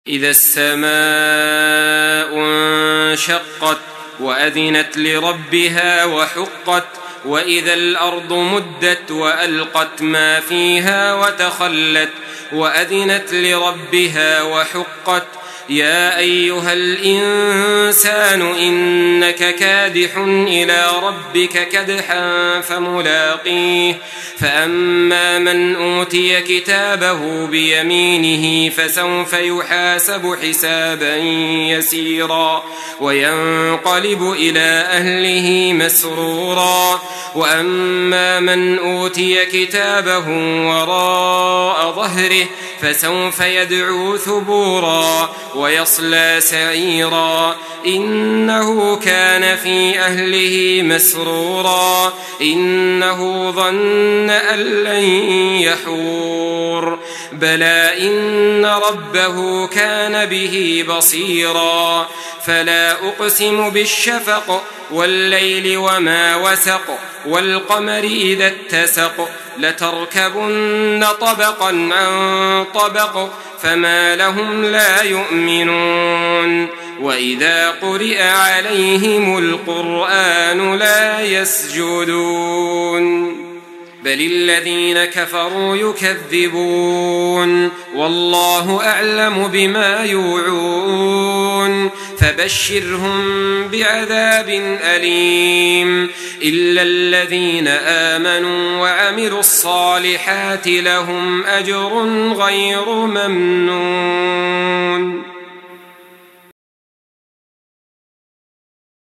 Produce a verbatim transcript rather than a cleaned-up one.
إذا السماء انشقت وأذنت لربها وحقت وإذا الأرض مدت وألقت ما فيها وتخلت وأذنت لربها وحقت يا أيها الإنسان إنك كادح إلى ربك كدحا فملاقيه فأما من أوتي كتابه بيمينه فسوف يحاسب حسابا يسيرا وينقلب إلى أهله مسرورا وأما من أوتي كتابه وراء ظهره فسوف يدعو ثبورا ويصلى سعيرا إنه كان في أهله مسرورا إنه ظن أن لن يحور بلى إن ربه كان به بصيرا فلا أقسم بالشفق والليل وما وسق والقمر إذا اتسق لتركبن طبقا عن طبق فما لهم لا يؤمنون وإذا قرئ عليهم القرآن لا يسجدون بل الذين كفروا يكذبون والله أعلم بما يوعون فبشرهم بعذاب أليم إلا الذين آمنوا وعملوا الصالحات لهم أجر غير ممنون.